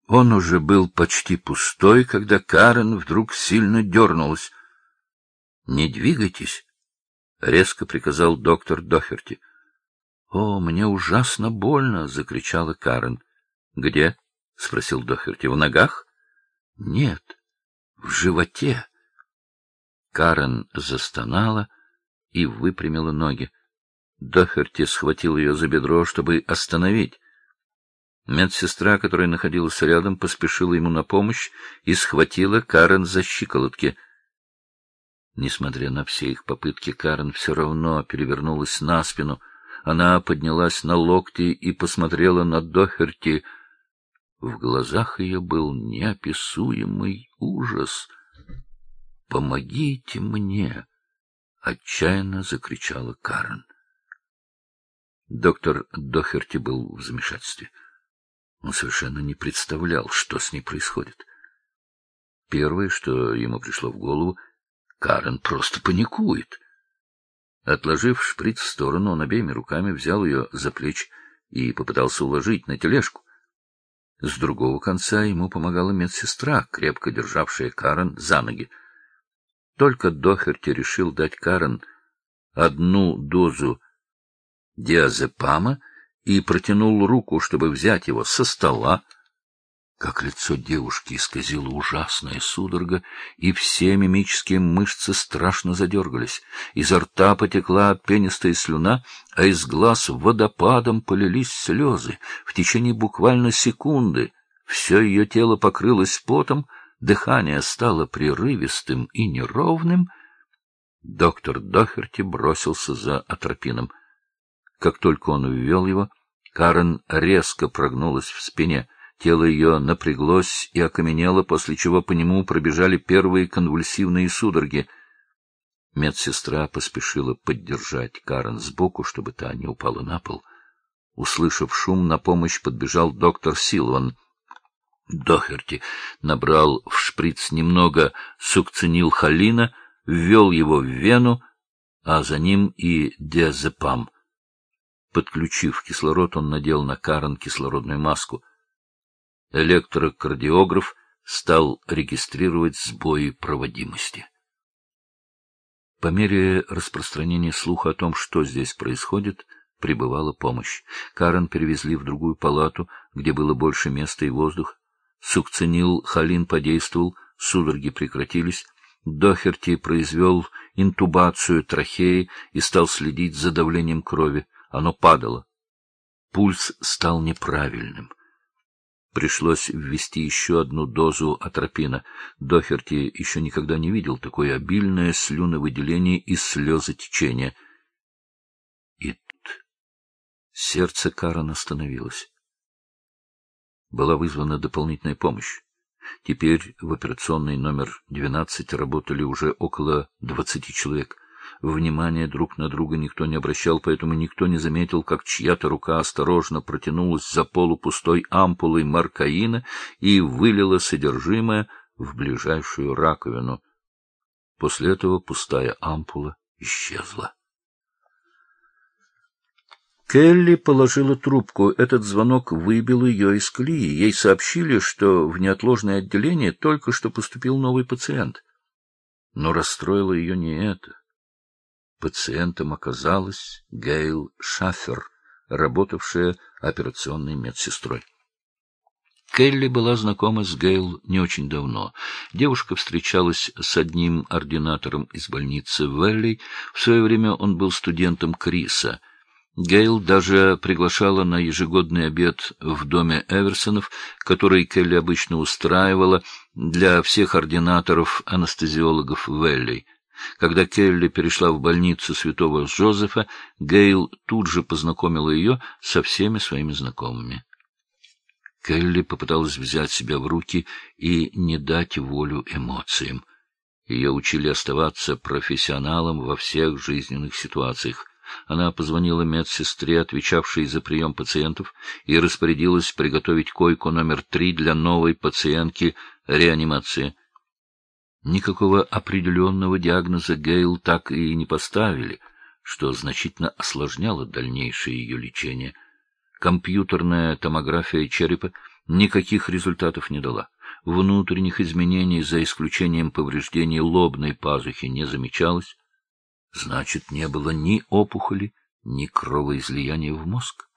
Он уже был почти пустой, когда Карен вдруг сильно дернулась. — Не двигайтесь, — резко приказал доктор Дохерти. — О, мне ужасно больно! — закричала Карен. — Где? — спросил Дохерти. — В ногах? — Нет, в животе. Карен застонала и выпрямила ноги. Дохерти схватил ее за бедро, чтобы остановить. Медсестра, которая находилась рядом, поспешила ему на помощь и схватила Карен за щиколотки. Несмотря на все их попытки, Карен все равно перевернулась на спину. Она поднялась на локти и посмотрела на Дохерти. В глазах ее был неописуемый ужас. «Помогите мне!» — отчаянно закричала Карен. Доктор Дохерти был в замешательстве. Он совершенно не представлял, что с ней происходит. Первое, что ему пришло в голову, Карен просто паникует. Отложив шприц в сторону, он обеими руками взял ее за плечи и попытался уложить на тележку. С другого конца ему помогала медсестра, крепко державшая Карен за ноги. Только Дохерти решил дать Карен одну дозу диазепама и протянул руку, чтобы взять его со стола, как лицо девушки исказило ужасная судорога, и все мимические мышцы страшно задергались. Изо рта потекла пенистая слюна, а из глаз водопадом полились слезы. В течение буквально секунды все ее тело покрылось потом, дыхание стало прерывистым и неровным. Доктор Дохерти бросился за атропином. Как только он ввел его, Карен резко прогнулась в спине. Тело ее напряглось и окаменело, после чего по нему пробежали первые конвульсивные судороги. Медсестра поспешила поддержать Карен сбоку, чтобы та не упала на пол. Услышав шум, на помощь подбежал доктор Силван. Дохерти набрал в шприц немного сукцинилхолина, ввел его в вену, а за ним и диазепам. Подключив кислород, он надел на Карен кислородную маску. Электрокардиограф стал регистрировать сбои проводимости. По мере распространения слуха о том, что здесь происходит, прибывала помощь. Карен перевезли в другую палату, где было больше места и воздух. Сукцинилхолин подействовал, судороги прекратились. Дохерти произвел интубацию трахеи и стал следить за давлением крови. Оно падало. Пульс стал неправильным. Пришлось ввести еще одну дозу атропина. Дохерти еще никогда не видел такое обильное слюновыделение и слезотечение. И тут сердце Карен остановилось. Была вызвана дополнительная помощь. Теперь в операционной номер 12 работали уже около 20 человек. Внимания друг на друга никто не обращал, поэтому никто не заметил, как чья-то рука осторожно протянулась за полупустой ампулой маркаина и вылила содержимое в ближайшую раковину. После этого пустая ампула исчезла. Келли положила трубку. Этот звонок выбил ее из колеи. Ей сообщили, что в неотложное отделение только что поступил новый пациент. Но расстроило ее не это. Пациентом оказалась Гейл Шаффер, работавшая операционной медсестрой. Келли была знакома с Гейл не очень давно. Девушка встречалась с одним ординатором из больницы Вэлли. В свое время он был студентом Криса. Гейл даже приглашала на ежегодный обед в доме Эверсонов, который Келли обычно устраивала для всех ординаторов-анестезиологов Вэлли. Когда Келли перешла в больницу Святого Жозефа, Гейл тут же познакомила ее со всеми своими знакомыми. Келли попыталась взять себя в руки и не дать волю эмоциям. Ее учили оставаться профессионалом во всех жизненных ситуациях. Она позвонила медсестре, отвечавшей за прием пациентов, и распорядилась приготовить койку номер 3 для новой пациентки реанимации. Никакого определенного диагноза Гейл так и не поставили, что значительно осложняло дальнейшее ее лечение. Компьютерная томография черепа никаких результатов не дала. Внутренних изменений, за исключением повреждений лобной пазухи, не замечалось. Значит, не было ни опухоли, ни кровоизлияния в мозг.